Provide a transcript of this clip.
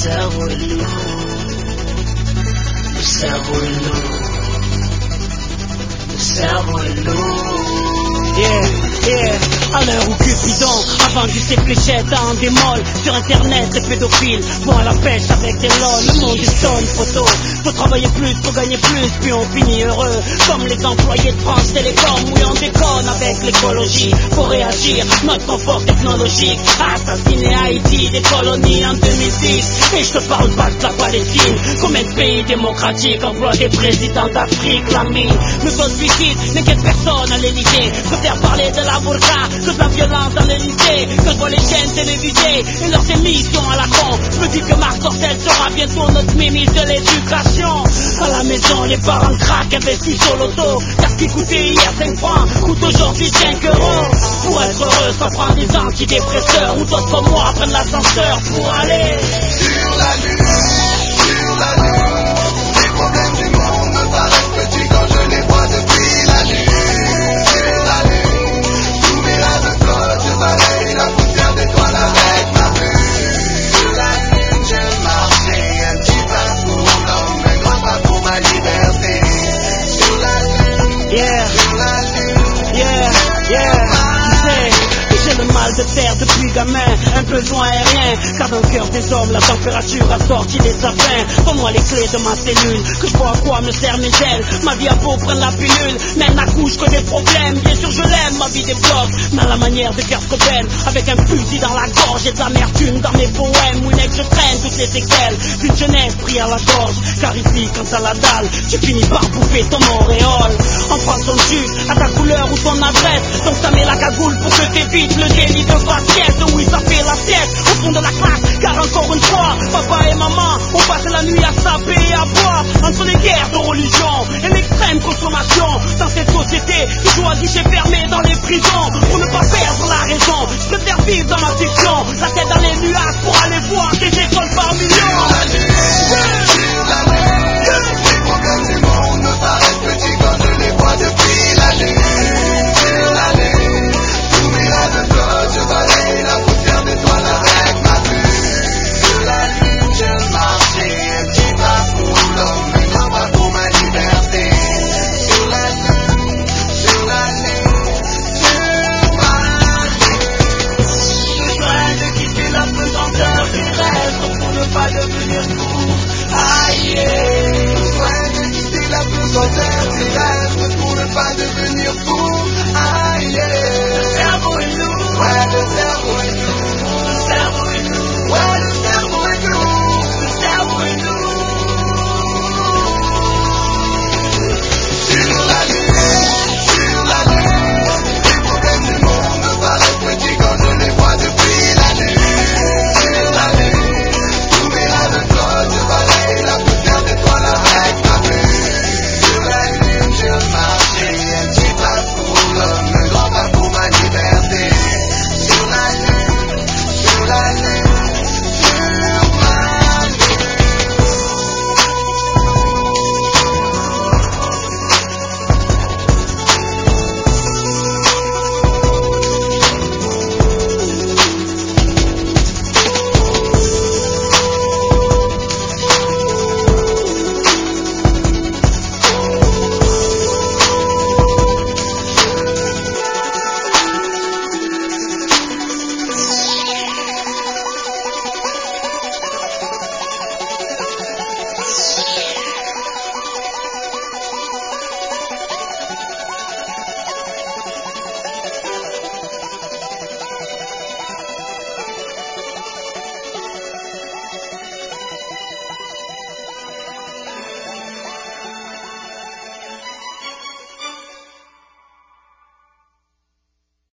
cerveau est lourd, le cerveau est lourd, le cerveau est lourd. À l'heure où Cupidon a vendu ses fléchettes en démol. Sur internet, les pédophiles vont à la pêche avec des lol. Le monde est sur une photo. Faut travailler plus, faut gagner plus, puis on finit heureux. Comme les employés de France Télécom. Oui, on déconne avec l'écologie. Faut réagir, notre confort technologique. Assassiner Haïti, des colonies en 2010. Et je te parle pas de la Palestine. Combien de pays démocratiques emploient des présidents d'Afrique, la mine. Le code suicide n'inquiète personne à l'Élysée. Préfère parler de la burqa que de la violence dans les lycées, que je vois les chaînes télévisées et leurs émissions à la con. Je me dis que Marc Dorcel sera bientôt notre ministre de l'éducation. À la maison, les parents craquent, investissent sur l'auto. Car ce qui coûtait hier 5 francs coûte aujourd'hui 5 euros. Pour être heureux, ça prend des antidépresseurs. Ou d'autres comme moi prennent l'ascenseur pour aller sur la lune, sur la lune. Les problèmes du monde me paraissent petits quand je les vois depuis la lune. Sur la lune, tous mes rêves de flotte, je balaye la poussière d'étoiles avec ma vue. Sur la lune, je marchais un petit pas pour l'homme, un grand pas pour ma liberté. Sur la lune, sur la lune, j'ai le mal de terre depuis gamin, un besoin aérien. Car dans le cœur des hommes, la température a sorti des sapins. Donne-moi les clés de ma cellule, que je vois à quoi me sert mes ailes. Ma vie a beau prendre la pilule, mais elle n'accouche que des problèmes. Bien sûr je l'aime, ma vie débloque, mais à la manière de Kurt Cobain. Avec un fusil dans la gorge et de l'amertume dans mes poèmes. Oui mec, je traîne toutes les séquelles d'une jeunesse pris à la gorge. Car ici, quand t'as la dalle, tu finis par bouffer ton auréole. En prend ton jus, à ta couleur ou ton adresse. Donc ça met la cagoule pour que t'évites le délit de faciès. Oui, ça fait la pièce au fond de la classe.